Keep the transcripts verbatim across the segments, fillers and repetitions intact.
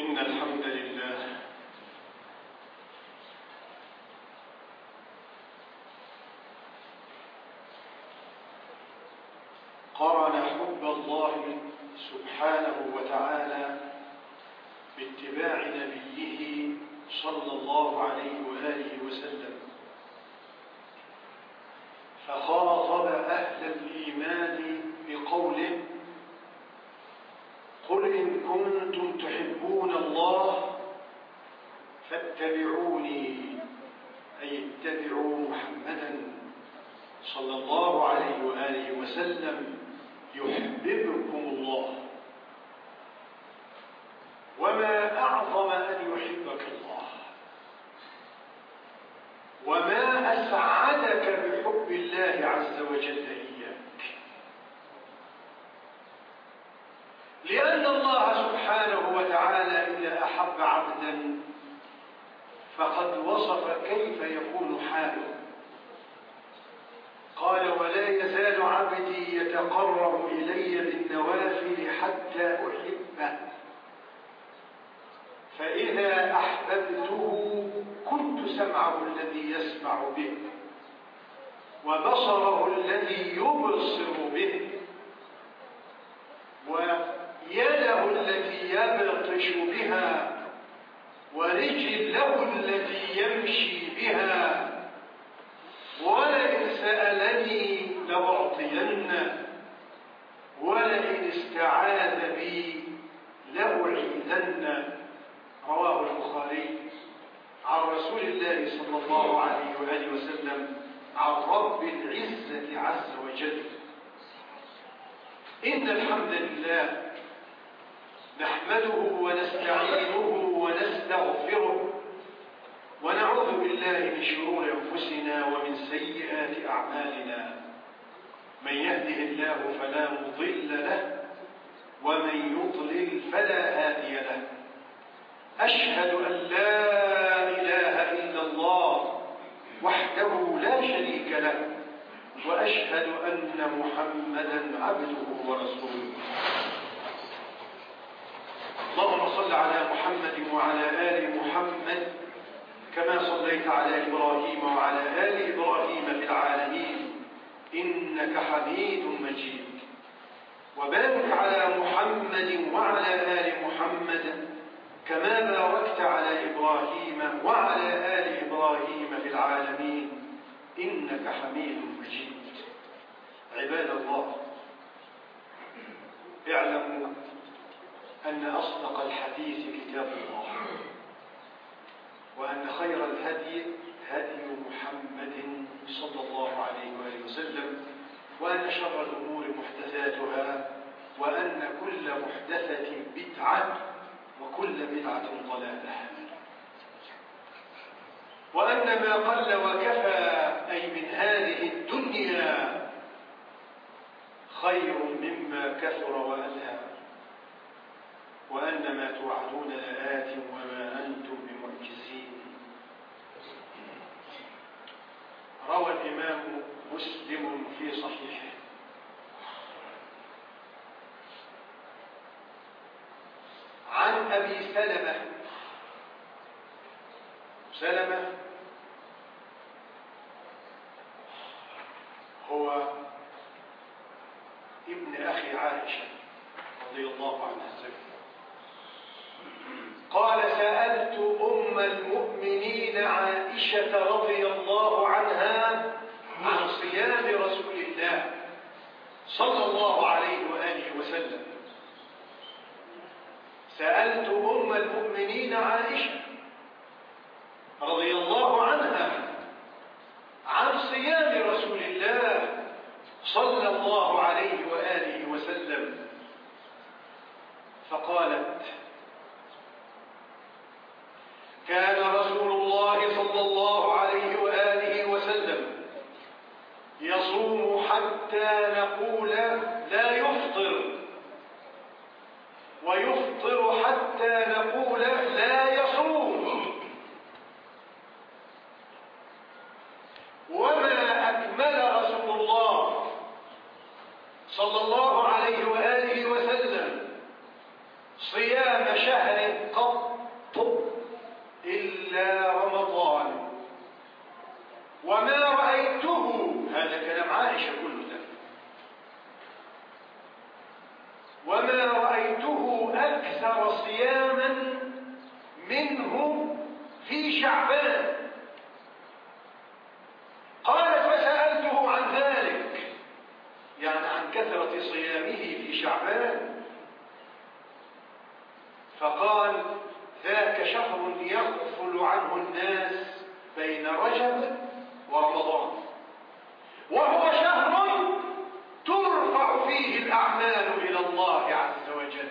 إن الحمد لله قرن حب الله سبحانه وتعالى باتباع نبيه صلى الله عليه وآله وسلم، فخاطب أهل الإيمان بقوله: قل إن كنتم تحبون الله فاتبعوني، أي اتبعوا محمدا صلى الله عليه وآله وسلم يحببكم الله. وما أعظم أن يحبك الله، وما أسعدك بحب الله عز وجل إياك، لأن الله سبحانه وتعالى إذا أحب عبدا فقد وصف كيف يكون حاله. قال: ولا يزال عبدي يتقرب إلي بالنوافل حتى أحبه، فإذا أحببته كنت سمعه الذي يسمع به، وبصره الذي يبصر به، ويده التي يبطش بها، ورجله التي يمشي بها، ولئن سألني لأعطينه، ولئن استعاذ بي لأعيذنه. رواه البخاري عن رسول الله صلى الله عليه وآله وسلم عن رب العزة عز وجل. إن الحمد لله نحمده ونستعينه ونستغفره، ونعوذ بالله من شرور أنفسنا ومن سيئات أعمالنا. من يهده الله فلا مضل له، ومن يضلل فلا هادي له. أشهد أن لا إله إلا الله وحده لا شريك له، وأشهد أن محمدا عبده ورسوله. اللهم صل على محمد وعلى آل محمد كما صليت على إبراهيم وعلى آل إبراهيم في العالمين إنك حميد مجيد. وبارك على محمد وعلى آل محمد كما باركت على إبراهيم وعلى آل إبراهيم في العالمين إنك حميد مجيد. عباد الله، اعلموا أن أصدق الحديث كتاب الله، وأن خير الهدي هدي محمد صلى الله عليه وآله وسلم، وأن شر الأمور محدثاتها، وأن كل محدثة بدعة، وكل بدعة ضلالة، وأن ما قل وكفى أي من هذه الدنيا خير مما كثر وألهى، وأن ما توعدون لآت وما أنتم بمعجزين. روى الإمام مسلم في صحيحه عن أبي سلمة. سلمة هو ابن أخي عائشة رضي الله عنها. قال: سألت أم المؤمنين عائشة رضي الله عنها عن صيام رسول الله صلى الله عليه وآله وسلم. سألت أم المؤمنين عائشة رضي الله عنها عن صيام رسول الله صلى الله عليه وآله وسلم، فقالت: كان رسول الله صلى الله عليه وآله وسلم يصوم حتى نقول لا يفطر، ويفطر حتى نقول لا يصوم. وما أكمل رسول الله صلى الله عليه وآله وسلم صيام شهر قط وما رأيته، هذا كلام عائشة كله ده، وما رأيته أكثر صياما منه في شعبان. قالت فسألته عن ذلك، يعني عن كثرة صيامه في شعبان، فقال ذاك شهر يغفل عنه الناس بين رجب ورمضان، وهو شهر ترفع فيه الأعمال إلى الله عز وجل.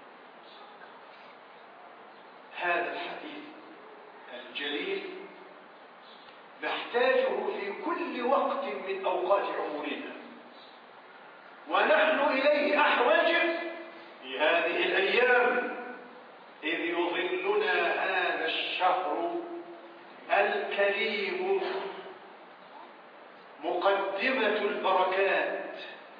هذا الحديث الجليل نحتاجه في كل وقت من أوقات عمرنا، ونحن إليه أحوج في هذه الأيام إذ يظلنا هذا الشهر الكريم مقدمة البركات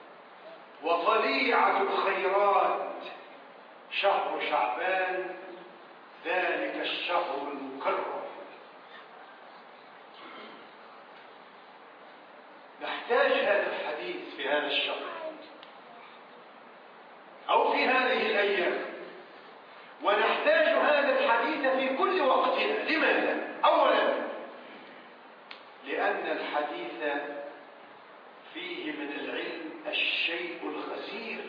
وطليعة الخيرات، شهر شعبان، ذلك الشهر المكرم. نحتاج هذا الحديث في هذا الشهر أو في هذه الأيام، ونحتاج هذا الحديث في كل وقتنا. لماذا؟ أولا لأن الحديث فيه من العلم الشيء الغزير،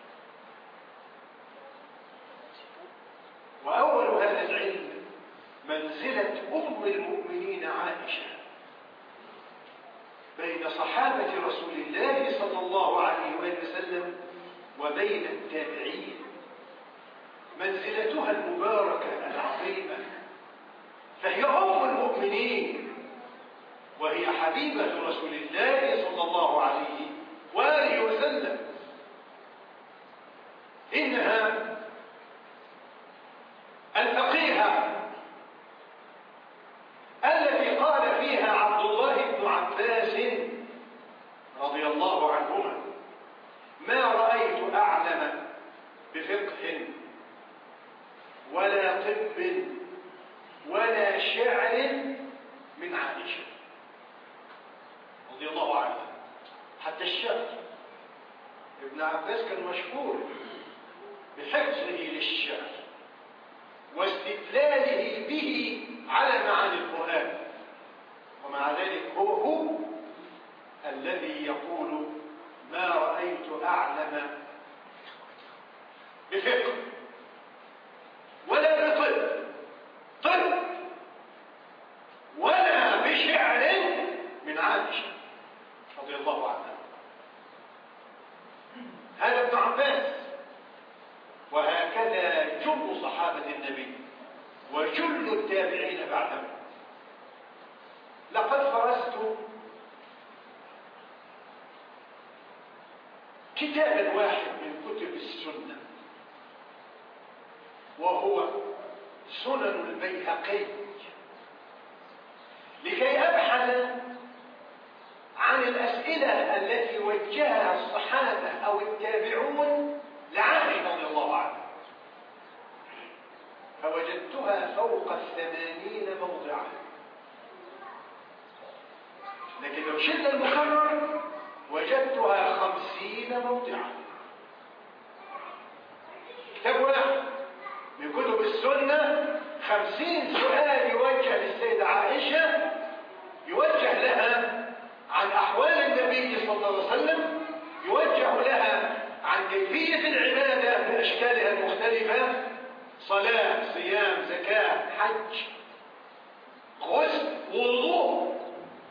وأول هذا العلم منزلة أم المؤمنين عائشة بين صحابة رسول الله صلى الله عليه وسلم وبين التابعين، منزلتها المباركة العظيمة، فهي أم المؤمنين وهي حبيبة رسول الله صلى الله عليه وآله وسلم. إنها الفقيهة التي قال فيها عبد الله بن عباس رضي الله عنهما: ما رأيت أعلم بفقه ولا طب ولا شعر من عائشة رضي الله عنها. حتى الشعر، ابن عباس كان مشهور بحفظه للشعر واستدلاله به على معاني القرآن، ومع ذلك هو هو الذي يقول: ما رأيت أعلم بفقه ولا بطب طب ولا بشعر من عائشة رضي الله عنها. هذا ابن عباس، وهكذا جل صحابة النبي وجل التابعين بعدهم. لقد فرست كتابا واحد من كتب السنة، وهو سنن البيهقي، لكي أبحث عن الأسئلة التي وجهها الصحابة أو التابعون لعائشة رضي الله عنها، فوجدتها فوق الثمانين موضعا. لكن لو شلنا المكرر وجدتها خمسين موضعا. كتاب واحد من كتب السنة خمسين سؤال يوجه للسيدة عائشة، يوجه لها عن أحوال النبي صلى الله عليه وسلم، يوجه لها عن كيفية العبادة بأشكالها المختلفة: صلاة، صيام، زكاة، حج، غسل، وضوء،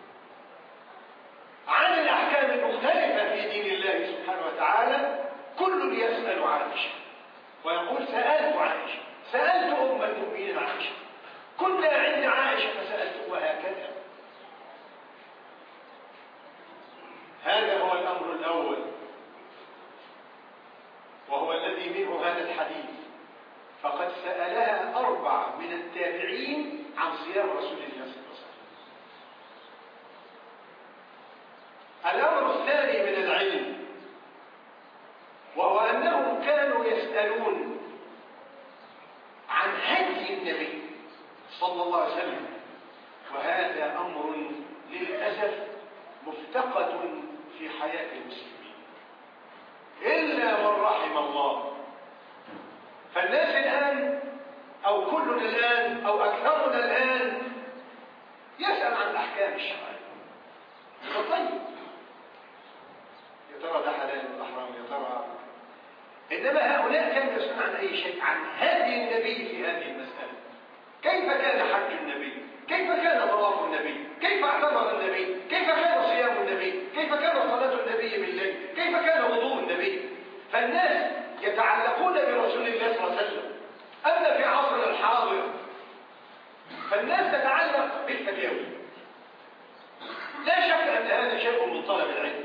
عن الأحكام المختلفة في دين الله سبحانه وتعالى. كل يسأل عائشة ويقول: سألت عائشة، سألت أم المؤمنين عائشة، كنا عند عائشة فسألت، وهكذا. هذا هو الأمر الأول، وهو الذي منه هذا الحديث. فقد سألها أربعة من التابعين عن صيام رسول الله صلى الله عليه وسلم. الأمر الثاني من العلم، وهو أنهم كانوا يسألون عن هدي النبي صلى الله عليه وسلم، وهذا أمر للأسف مفتقد في حياة المسلمين إلا من رحم الله. فالناس الآن أو كلنا الآن أو أكثرنا الآن يسأل عن الأحكام الشرعية. طيب يا ترى ده حلال ولا حرام؟ يا ترى. إنما هؤلاء كانوا يسألون عن أي شيء، عن هدي النبي في هذه المسألة. كيف كان حج النبي؟ كيف كان طواف النبي؟ كيف اعتمر النبي؟ كيف كان صيام النبي؟ كيف كان صلاة النبي بالليل؟ كيف كان وضوء النبي؟ فالناس يتعلقون برسول الله صلى الله عليه وسلم. أما في عصرنا الحاضر فالناس تتعلق بالفتاوي. لا شك أن هذا شيء من طلب العلم،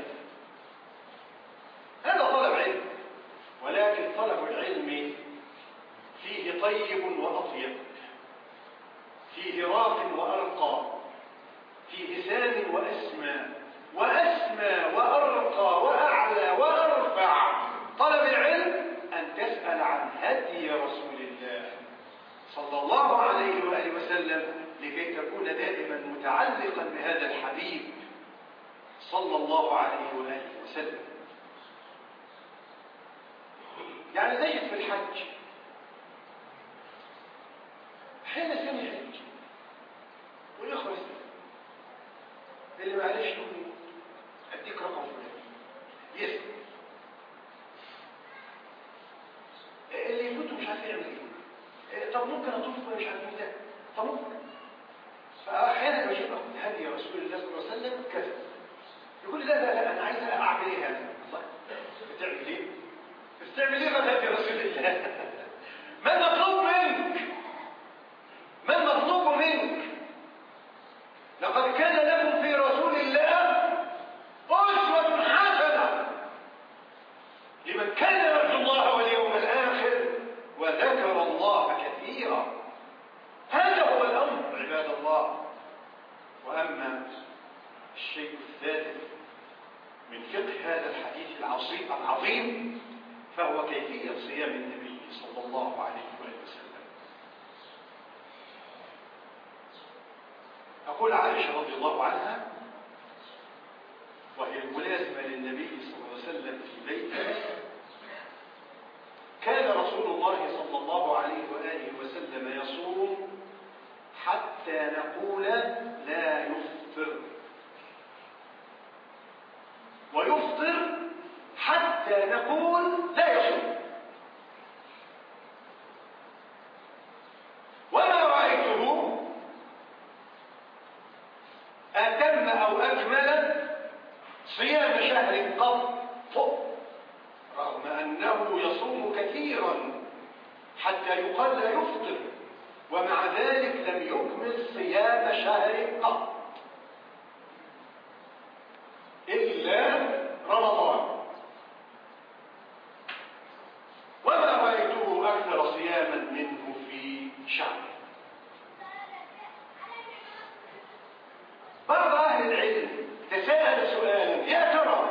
هذا طلب علم، ولكن طلب العلم فيه طيب وأطيب، فيه راق وأرقى، فيه سام وأسمى، وأسمى وأرقى وأعلى وأرفع. طلب العلم أن تسأل عن هدي رسول الله صلى الله عليه وآله وسلم لكي تكون دائما متعلقا بهذا الحبيب صلى الله عليه وآله وسلم. يعني تجد في الحج حين سمع ويخرج اللي ما عرفش يقول اديك رقم فلان يسمع، اللي يفوته مش عارف يعمل ايه، طب ممكن اطوف مش عارف ايه ده، طب ممكن. فاحيانا بشوف هدي رسول الله صلى الله عليه وسلم كذا، يقول لي لا لا لا انا عايز اعمل ايه هذا. الله، بتعمل ايه؟ بتعمل ايه غير هدي رسول الله؟ ما المطلوب منك؟ ما المطلوب منك؟ لقد كان لكم في رسول الله أسوة حسنة لمن كان يرجو الله واليوم الآخر وذكر الله كثيرا. هذا هو الأمر عباد الله. وأما الشيء الثالث من فقه هذا الحديث العظيم فهو كيفية صيام النبي صلى الله عليه وآله وسلم. أقول عائشة رضي الله عنها وهي الملازمة للنبي صلى الله عليه وسلم في بيته: كان رسول الله صلى الله عليه وآله وسلم يصوم حتى نقول لا يفطر، ويفطر حتى نقول لا يصوم. وما رأيته أتم أو أكمل صيام شهر قط، رغم أنه يصوم كثيرا حتى يقال لا يفطر، ومع ذلك لم يكمل صيام شهر قط إلا رمضان. وما رأيته أكثر صياما منه في شهر. بعض أهل العلم تساءل سؤالا: يا ترى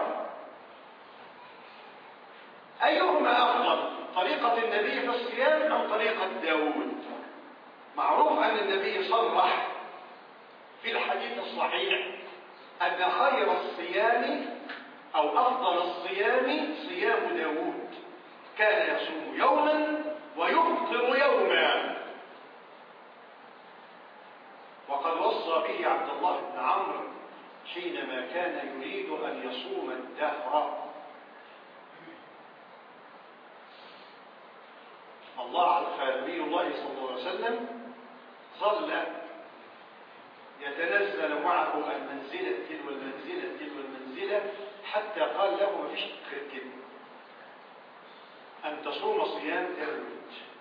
أيهما أفضل، طريقة النبي في الصيام أم طريقة داود؟ معروف أن النبي صرح في الحديث الصحيح أن خير الصيام أو أفضل الصيام صيام داود، كان يصوم يوما ويفطر يوما. وقد وصى به عبد الله بن عمرو حينما كان يريد أن يصوم الدهر. الله نبي الله صلى الله عليه وسلم ظل يتنزل معه المنزلة تلو المنزلة تلو المنزلة حتى قال له: ما فيش غير كده، أن تصوم صيام داود.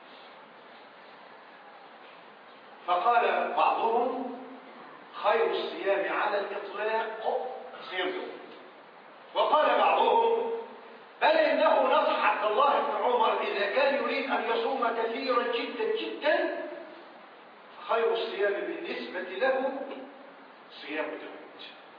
فقال بعضهم: خير الصيام على الإطلاق صيام داود. وقال بعضهم: بل إنه نصح عبد الله بن عمر إذا كان يريد أن يصوم كثيرا جدا جدا خير الصيام بالنسبة له صيام داود.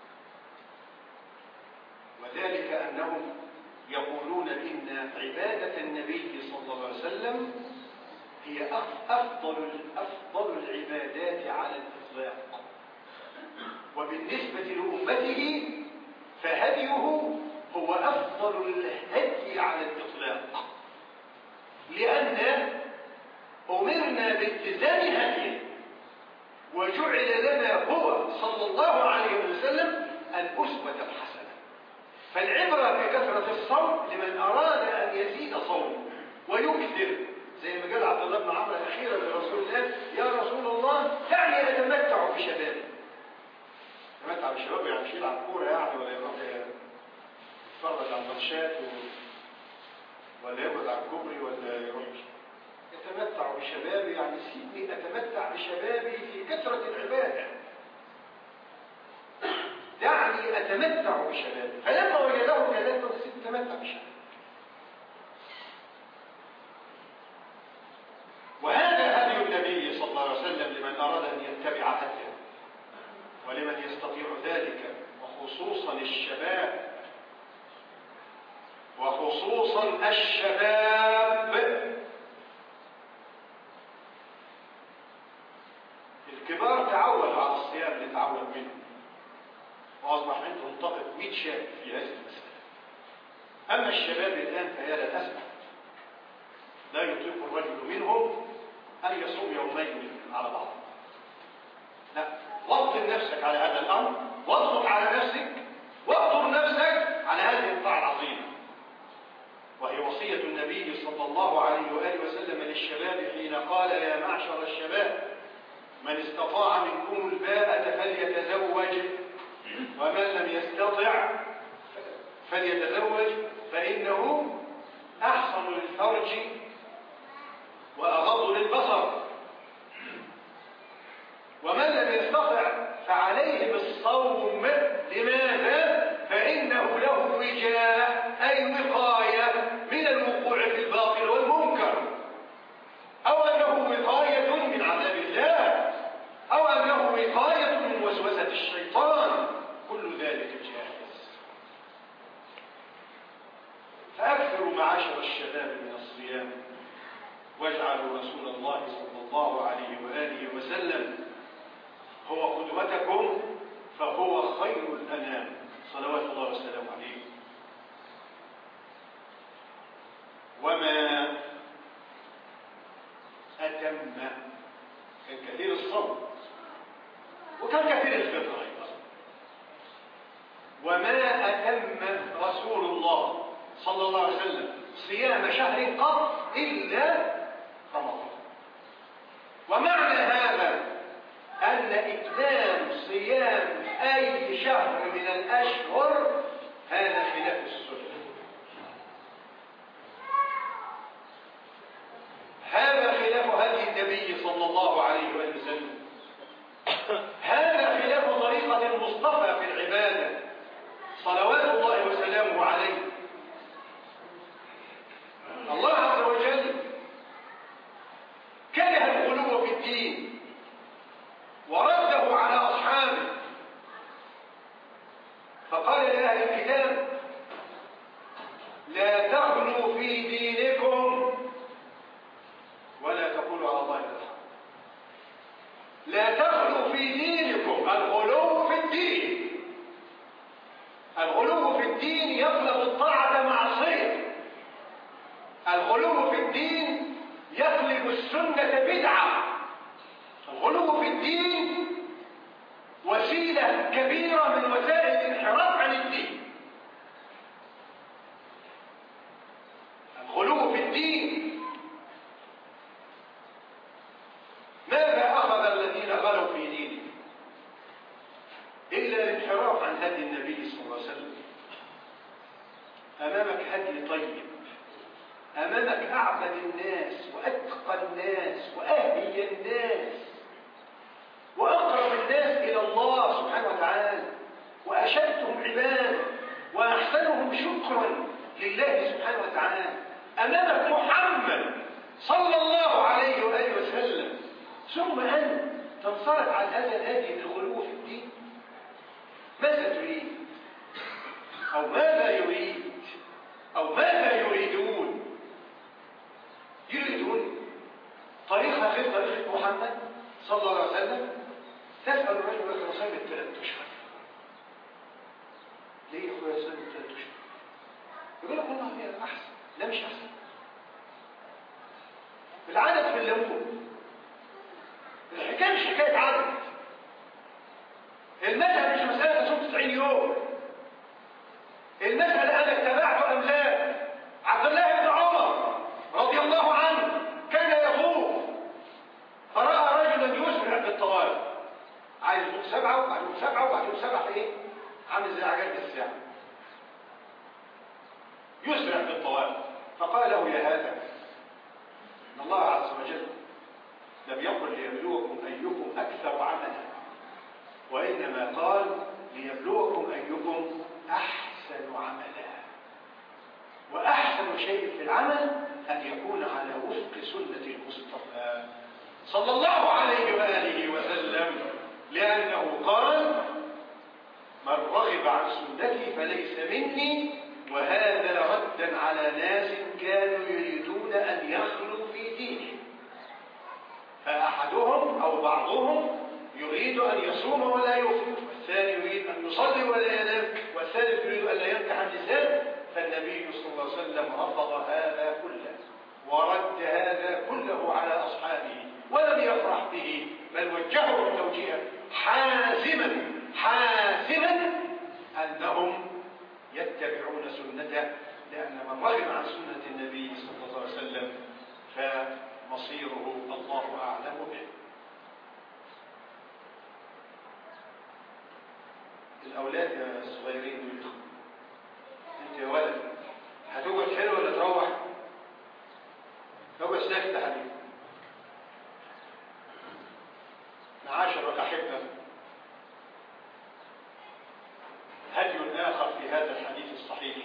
وذلك أنهم يقولون إن عبادة النبي صلى الله عليه وسلم هي أفضل أفضل العبادات على الإطلاق، وبالتالي وبالنسبة لأمته فهديه هو أفضل الهدي على الإطلاق، لأن أمرنا بالتزام هديه وجعل لنا هو صلى الله عليه وسلم الأسوة الحسنة. فالعبرة بكثرة الصوم لمن أراد أن يزيد صومه ويكثر، زي ما قال عبد الله بن عمرو أخيرا لرسول الله: يا رسول الله دعني أتمتع بشبابي. يتمتع بشبابه يعني مش يلعب كورة يعني، ولا يروح يتفرج على الماتشات و... ولا يقعد على الكوبري، ولا يروح يتمتع بشبابي يعني سيبني أتمتع بشبابي في كثرة العبادة، دعني أتمتع بشبابي. فلما وجده كذلك سيبني أتمتع بشبابي. وهذا هدي النبي صلى الله عليه وسلم لمن أراد أن يتبع هديه، ولمن يستطيع ذلك، وخصوصا الشباب، وخصوصا الشباب. الكبار تعودوا على الصيام اللي تعود منه، وأصبح عندهم طاقة مئة شاب في هذه المسألة. أما الشباب الآن فهي للأسف لا يطيق الرجل منهم أن يصوم يومين على بعض. لا، وطن نفسك على هذا الأمر، واضغط على نفسك، واقدر نفسك على هذه الطاعة العظيمة. وهي وصية النبي صلى الله عليه وآله وسلم للشباب حين قال: يا معشر الشباب من استطاع منكم الباءة فليتزوج، ومن لم يستطع فليتزوج فإنه أحصن للفرج وأغض للبصر، ومن لم يستطع فعليه بالصوم. لماذا؟ فإنه له وجاء، أي وقاية من الوقوع في الباطل والمنكر، أو أنه وقاية من عذاب الله، أو أنه وقاية من وسوسة الشيطان. كل ذلك جائز. فأكثروا معاشر الشباب من الصيام، واجعلوا رسول الله صلى الله عليه وآله وسلم هو قدوتكم، فهو خير الأنام صلوات الله وسلامه عليه. وما أتم، كان كثير الصوم وكان كثير الفطر أيضا. وما أتم رسول الله صلى الله عليه وسلم صيام شهر قط إلا رمضان. ومعنى هذا أن إتمام صيام أي شهر من الأشهر هذا خلاف السنة، هذا خلاف هدي النبي صلى الله عليه وسلم، هذا خلاف طريقة المصطفى في العبادة صلوات الله وسلامه عليه. الله عز وجل كره الغلو في الدين ورده على أصحابه، فقال لأهل الكتاب: لا تغلوا في دينكم ولا تقولوا على الله إلا الحق. لا تغلوا في دينكم، الغلو في الدين. الغلو في الدين يطلب الطاعة معصية. الغلو في الدين يقلب السنة بدعة. الغلو في الدين وسيلة كبيرة من وسائل الانحراف عن الدين. الغلو في الدين. ماذا أخذ الذين غلوا في دينهم إلا الانحراف عن هدي النبي صلى الله عليه وسلم. أمامك هدي طيب، أمامك أعبد الناس وأتقى الناس وأهدي الناس وأقرب الناس إلى الله سبحانه وتعالى، وأشدهم عبادة وأحسنهم شكرا لله سبحانه وتعالى. أمامك محمد صلى الله عليه وآله وسلم، ثم أنت تنصرف عن هذا الهدي بالغلو في الدين. ماذا تريد؟ أو ماذا يريد؟ أو ماذا يريدون؟ يريدون طريقة غير طريقة محمد صلى الله عليه وسلم. تسأل الرجل يقول صيام الثلاث أشهر، ليه يا اخويا صيام ثلاث اشهر؟ يقول لك والله هي احسن. لا مش احسن. العدد في الليمون. الحكايه مش حكايه عدد. المذهب مش مساله تصوم تسعين يوم. المذهب انا اتبعته ام لا؟ عبد الله بن عمر رضي الله عنه كان يطوف فراى رجلا يسرع بالطواف. عايز يطوف سبعه وبعدين سبعه وبعدين سبعه في ايه؟ عامل زي عجله الساعه. يسرع بالطواف فقال له يا هذا ان الله عز وجل لم يقل ليبلوكم ايكم اكثر عملا، وانما قال ليبلوكم ايكم احسن عملا. واحسن شيء في العمل ان يكون على وفق سنه المصطفى صلى الله عليه واله وسلم، لانه قال من رغب عن سنتي فليس مني، وهذا ردا على ناس كانوا يريدون ان يخلوا في دينه. فاحدهم او بعضهم يريد ان يصوم ولا يفطر، والثاني يريد ان يصلي ولا ينام، والثالث يريد ان لا ينكح النساء. فالنبي صلى الله عليه وسلم رفض هذا كله ورد هذا كله على اصحابه ولم يفرح به، بل وجههم توجيها حازما حاسما انهم يتبعون سنته، لان من رغب عن سنه النبي صلى الله عليه وسلم فمصيره الله اعلم به. الاولاد يا الصغيرين دول، انت يا ولد هتقعد حلو ولا تروح؟ تقعد ساكت يا حبيبي. معاشر الاحبه، هدي آخر في هذا الحديث الصحيح،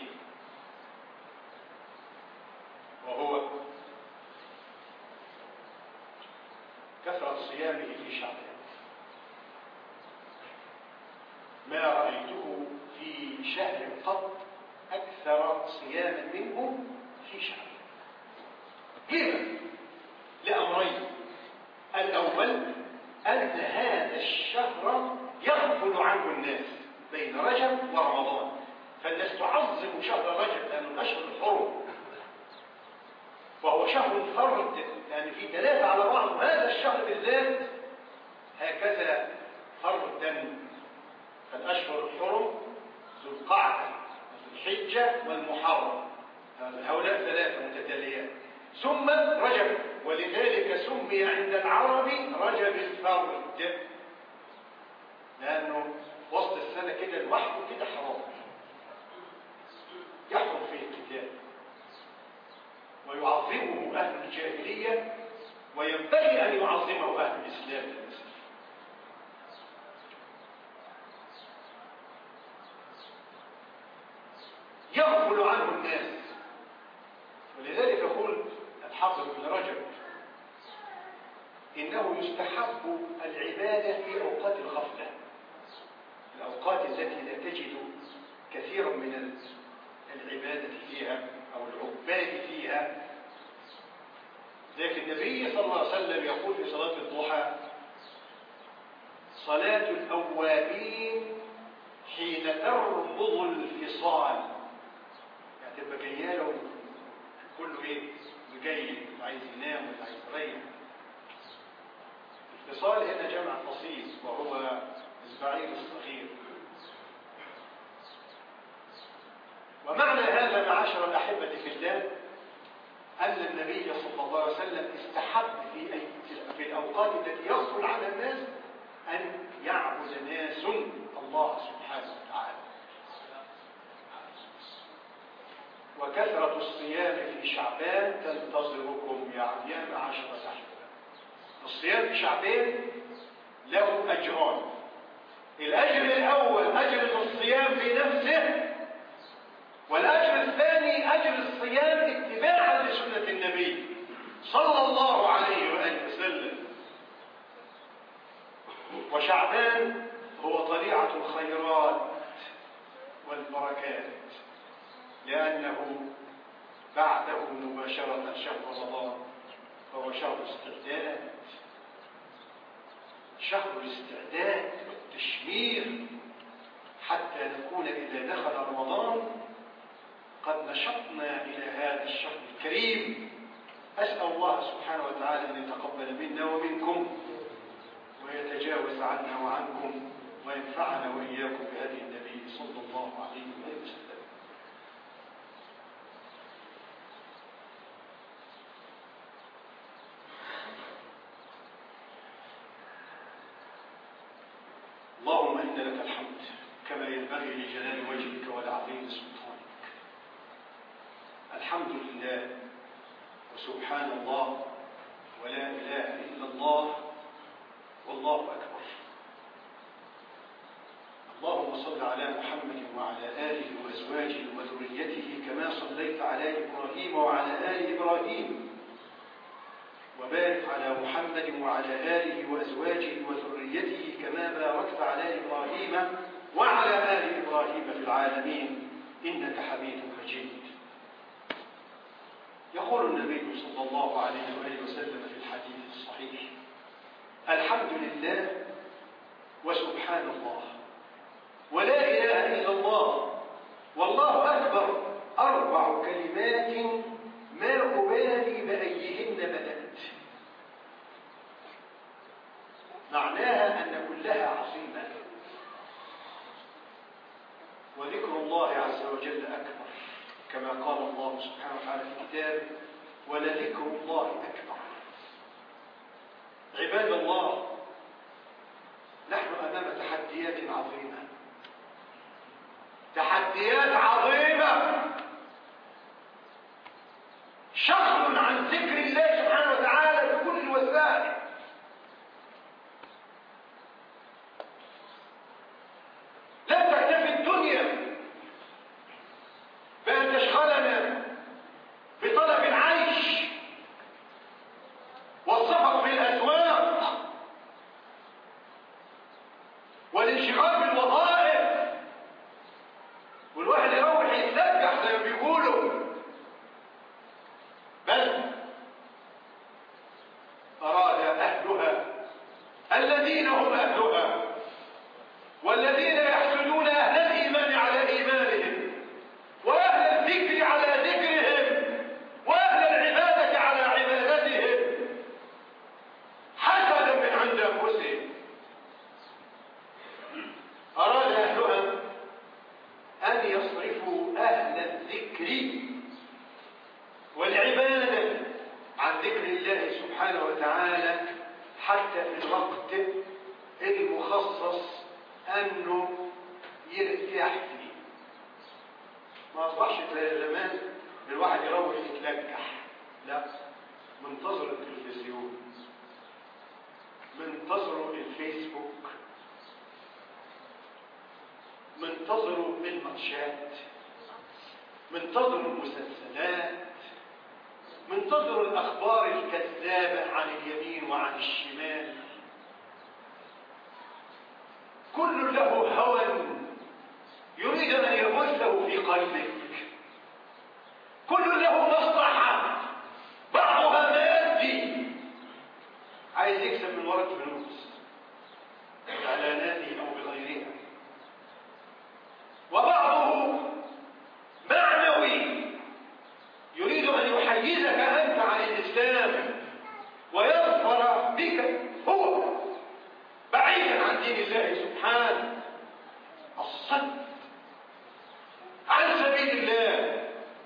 وهو كثرة صيامه في شعبان. ما رأيته في شهر قط أكثر صياما منه في شعبان. لما؟ لأمرين. الأول أن هذا الشهر يغفل عنه الناس بين رجب ورمضان، فالناس تعظم شهر رجب لأنه أشهر الحرم وهو شهر فرد، لأن في دلالة على بعض هذا الشهر بالذات هكذا فردا. فالأشهر الحرم ذو القعدة وذو الحجة والمحرم، هؤلاء ثلاثة متتاليات، ثم رجب، ولذلك سمي عند العرب رجب الفرد، لأنه وسط السنة كده لوحده كده حرام يحرم فيه القتال ويعظمه أهل الجاهلية، وينبغي أن يعظمه أهل الإسلام للأسف. يغفل عنه الناس، ولذلك يقول الحافظ ابن رجب إنه يستحب العبادة في أوقات الغفلة، الأوقات التي لا تجد كثيرا من العبادة فيها أو العباد فيها. لكن النبي صلى الله عليه وسلم يقول في صلاة الضحى صلاة الأوابين حين تربض الفصال، يعني تبقى جياله كله ايه؟ مجيل، عايز ينام وعايز يريح. الفصال هنا جمع فصيل وهو البعير الصغير. ومعنى هذا معاشر الأحبة في الله أن النبي صلى الله عليه وسلم استحب في, أي في الأوقات التي يغفل عنها الناس أن يعبد ناس الله سبحانه وتعالى. وكثرة الصيام في شعبان تنتظركم يا معاشر الأحبة. الصيام في شعبان له أجران. الأجر الأول أجر الصيام في نفسه، والأجر الثاني أجر الصيام اتباعا لسنة النبي صلى الله عليه وآله وسلم. وشعبان هو طليعة الخيرات والبركات، لأنه بعده مباشرة شهر رمضان، فهو شهر استعداد، شهر الاستعداد والتشمير حتى نكون إذا دخل رمضان قد نشطنا إلى هذا الشهر الكريم. أسأل الله سبحانه وتعالى أن يتقبل منا ومنكم ويتجاوز عنا وعنكم وينفعنا وإياكم بهدي النبي صلى الله عليه وسلم. اللهم إن لك الحمد كما ينبغي لجلال وجهك ولعظيم سلطانك. الحمد لله وسبحان الله ولا إله إلا الله والله أكبر. اللهم صل على محمد وعلى آله وأزواجه وذريته كما صليت على إبراهيم وعلى آل إبراهيم، وبارك على محمد وعلى آله وأزواجه وذريته كما باركت على إبراهيم وعلى آل إبراهيم في العالمين إنك حميد مجيد. يقول النبي صلى الله عليه وآله وسلم في الحديث الصحيح: الحمد لله وسبحان الله ولا إله إلا الله والله أكبر، أربع كلمات ما أبالي بأيهن بدأت. معناها أن كلها عظيمة، وذكر الله عز وجل أكبر، كما قال الله سبحانه وتعالى في كتابه: ولذكر الله أكبر. عباد الله، نحن أمام تحديات عظيمة، تحديات عظيمة، شغل عن ذكر الله سبحانه وتعالى بكل الوسائل. لا تكتفي الدنيا بأن تشغلنا بطلب العيش والسفر في الأسواق والانشغال بالوظائف، والواحد يروح يتسبح زي ما بيقولوا، بل أراد أهلها الذين هم أهلها والذين يحسدون أهل الإيمان على إيمانهم وأهل الذكر على ذكرهم وأهل العبادة على عبادتهم حسدا من عند أنفسهم. أراد أهلها أن يصرفوا أهل الذكر والعبادة عن ذكر الله سبحانه وتعالى حتى في الوقت المخصص أنه يرتاح فيه. ما أصبحش زي زمان الواحد يروح يتلكح، لا، منتظر التلفزيون، منتظر الفيسبوك، منتظر الماتشات، منتظر المسلسلات، منتظر الأخبار الكذابة عن اليمين وعن الشمال. كل له هوى يريد أن يبثه في قلبك، كل له مصلحة بعضها مادي، عايز يكسب من وراء الفلوس بإعلاناته أو بغيرها، وبعضه معنوي يريد أن يحيزك أنت عن الإسلام ويظفر بك هو بعيدا عن دين الله سبحانه. الصد عن سبيل الله،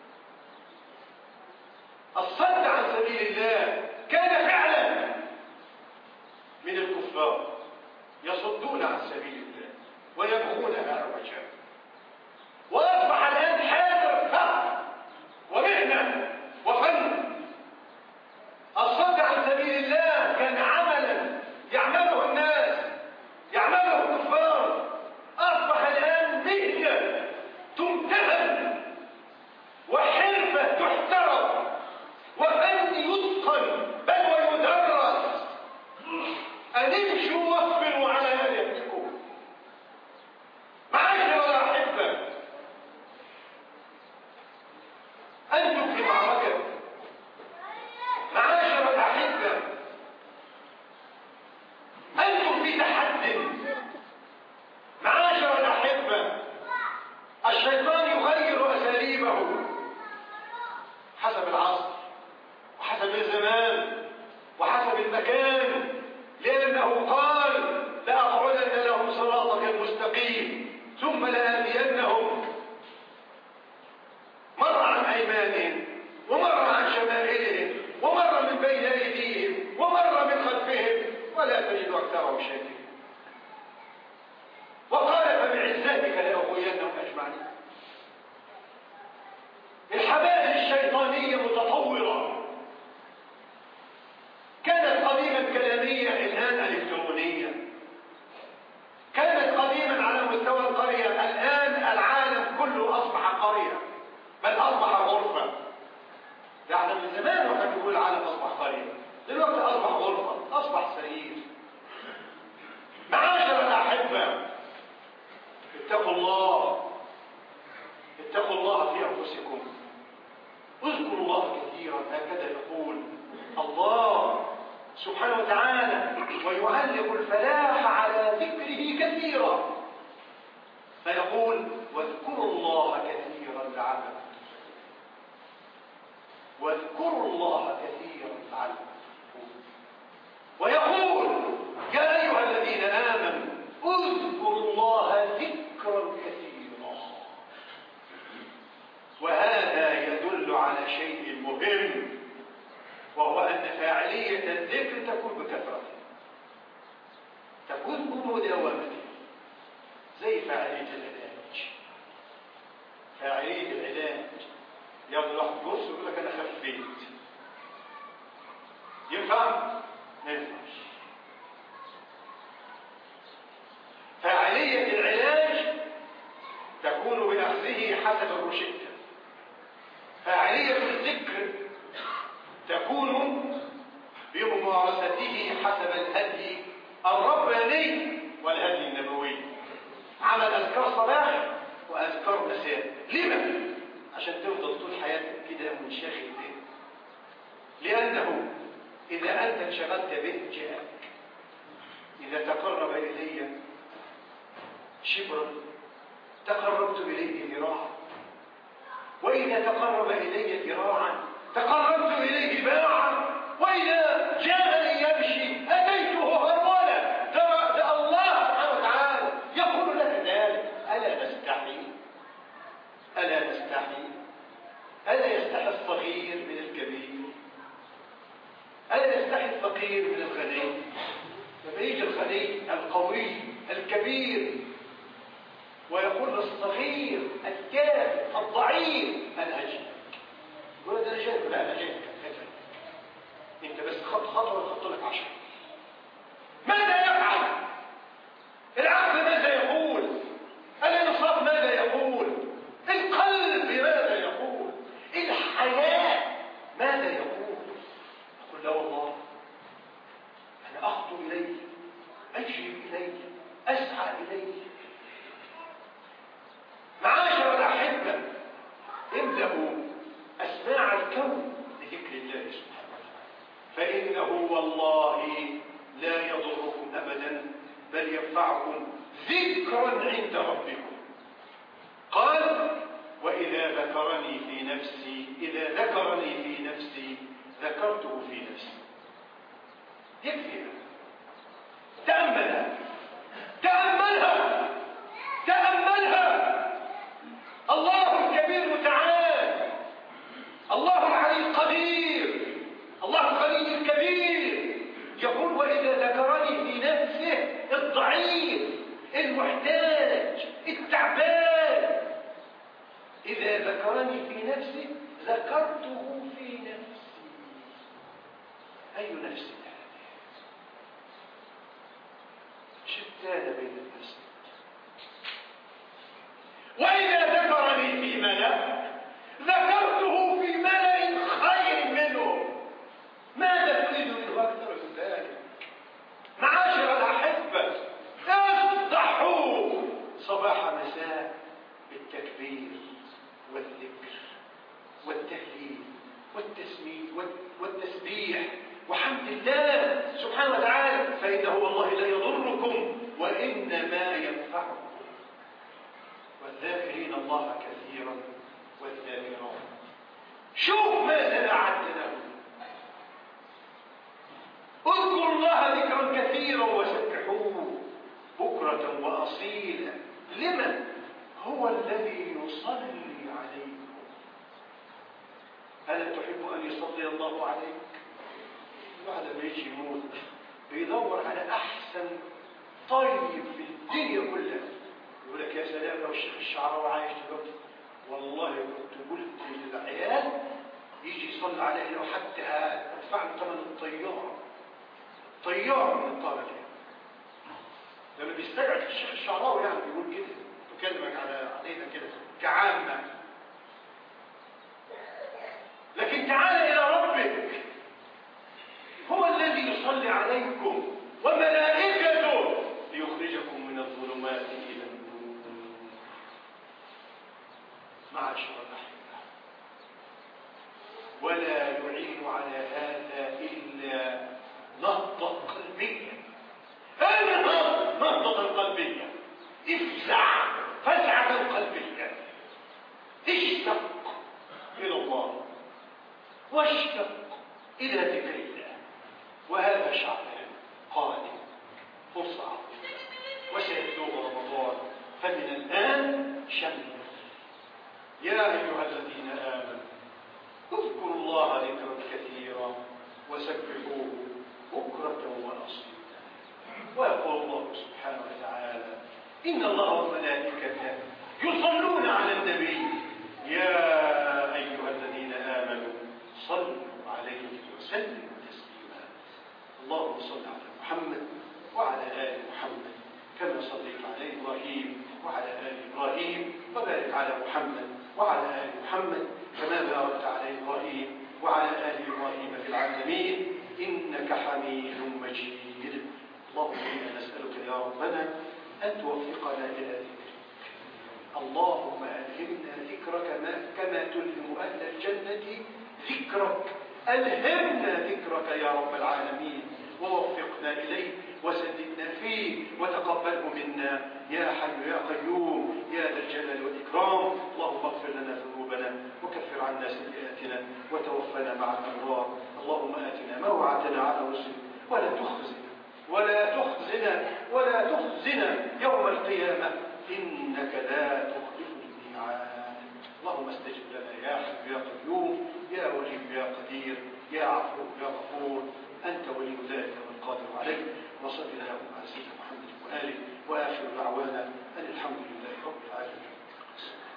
الصد عن سبيل الله كان فعلا من الكفار، يصدون عن سبيل الله ويبغونها عوجا، وأصبح الآن حاضر فقر ومهنة وفن. الصد عن سبيل الله كان عملا يعمله الناس، يعمله الكفار، أصبح الآن مهنة تمتهن وحرفة تحترم وفن يتقن بل ويدرس. أن امشوا واصبروا على ما يهلكون. معاشر يعني الحبائل الشيطانية متطورة، كانت قديما كلامية الآن إلكترونية، كانت قديما على مستوى القرية الآن العالم كله أصبح قرية، بل أصبح غرفة. يعني من زمان وكان يقول العالم أصبح قرية، دلوقتي أصبح غرفة، أصبح سرير. معاشر الأحبة، اتقوا الله، اتقوا الله في أنفسكم، اذكروا الله كثيرا. هكذا يقول الله سبحانه وتعالى، ويعلق الفلاح على ذكره كثيرا، فيقول واذكروا الله كثيرا لعلكم واذكروا الله كثيرا لعلكم. ويقول يا أيها الذين آمنوا اذكروا الله ذكرا كثيرا. وهذا يدل على شيء مهم، وهو أن فاعلية الذكر تكون بكثرة، تكون بمداومة، زي فاعلية العلاج. فاعلية العلاج ياخد واحد كورس ويقول لك أنا خفيت، ينفع؟ ما ينفعش. فاعلية العلاج تكون بأخذه حسب الروشتة. فاعلية الذكر تكون بممارسته حسب الهدي الرباني والهدي النبوي. عمل أذكار صباح وأذكار مساء. لما؟ عشان تفضل طول حياتك كده منشغل به. لأنه إذا أنت انشغلت به جاءك. إذا تقرب إلي شبرا تقربت إليه ذراعا، وإذا تقرب إلي ذراعا تقربت إليه باعا، وإذا جاءني يمشي أتيته هرولا. ترى الله سبحانه وتعالى يقول لك ذلك. ألا نستحي؟ ألا نستحي؟ ألا يستحي الصغير من الكبير؟ ألا يستحي الفقير من الغني؟ لما يجي الغني القوي الكبير ويقول للصغير الكافر الضعيف أنا أجي، يقول ده أنا جايب. لا أنا جايب أنت بس خط خطوة خط لك عشرة. ماذا يفعل؟ العقل ماذا يقول؟ الإنصاف ماذا يقول؟ القلب ماذا يقول؟ الحياة ماذا يقول؟ أقول لا والله أنا أخطو إليه، أجري إليه، أسعى إليه. معاشر الأحبة، املأوا أسماع الكون لذكر الله سبحانه وتعالى، فإنه والله لا يضركم أبدا بل ينفعكم ذكرا عند ربكم. قال وإذا ذكرني في نفسي إذا ذكرني في نفسي ذكرته في نفسي. يكفي. تأملها تأملها تأملها. الله الكبير متعال، الله العلي القدير، الله الغني الكبير يقول وإذا ذكرني في نفسه الضعيف المحتاج التعبان، إذا ذكرني في نفسي ذكرته في نفسي. أي نفس هذه؟ شتان بين النفس. وإذا ذكرني في ملأ ذكرته في ملأ خير منه. ماذا تريد منه أكثر من ذلك؟ معاشر الأحبة، اصدحوا صباح مساء بالتكبير والذكر والتهليل والتسميد والتسبيح وحمد الله سبحانه وتعالى، فإنه والله لا يضركم وإنما ينفعكم. والذاكرين الله كثيرا والذاكرات. شوف ماذا أعد لهم. اذكروا الله ذكرا كثيرا وسبحوه بكرة وأصيلا. لمن؟ هو الذي يصلي عليكم. ألا تحب أن يصلي الله عليك؟ بعد ما يجي يموت بيدور على أحسن طيب في الدنيا كلها يقول لك يا سلام لو الشيخ الشعراوي عايش دلوقتي، والله كنت قلت للعيال يجي يصلي عليه لو حتى هدفع له ثمن الطياره طياره من الطابه لما بيستجعب الشيخ الشعراوي، يعني بيقول كده، بكلمك على علينا كده كعامه. لكن تعال الى ربك، هو الذي يصلي عليكم وملائكته ليخرجكم من الظلمات الى النور. معاشر الاحبه، ولا يعين على هذا الا نهضه قلبيه. انهض نهضه قلبيه، افزع فزعه قلبيه، اشتق الى الله واشتق الى ذكر الله. وهذا شعبان قادم، فرصه عظيمه، وسيبلغ رمضان، فمن الان شمل. يا ايها الذين امنوا اذكروا الله ذكرا كثيرا وسبحوه بكره واصيلا. ويقول الله سبحانه وتعالى ان الله وملائكته يصلون على النبي يا ايها الذين امنوا صلوا عليه وسلموا تسليما. اللهم صل على محمد وعلى ال محمد كما صليت على ابراهيم وعلى ال ابراهيم، وبارك على محمد وعلى ال محمد كما باركت على ابراهيم وعلى ال ابراهيم في العالمين انك حميد مجيد. اللهم انا نسالك يا ربنا ان توفقنا الى ذكرك. اللهم الهمنا ذكرك كما تلهم اهل الجنه ذكرك. الهمنا ذكرك يا رب العالمين، ووفقنا اليه وسددنا فيه وتقبله منا يا حي يا قيوم يا ذا الجلال والاكرام. اللهم اغفر لنا ذنوبنا وكفر عنا سيئاتنا وتوفنا مع الابرار. اللهم اتنا ما وعدتنا على رسلك ولا تخزنا ولا تخزنا ولا تخزنا يوم القيامه انك لا تخلف الميعاد. اللهم استجب لنا يا حي يا قيوم يا ولي يا قدير يا عفو يا غفور. انت ولي ذلك والقادر عليه. وصل اللهم على سيدنا محمد واله، واخر دعوانا ان الحمد لله رب العالمين.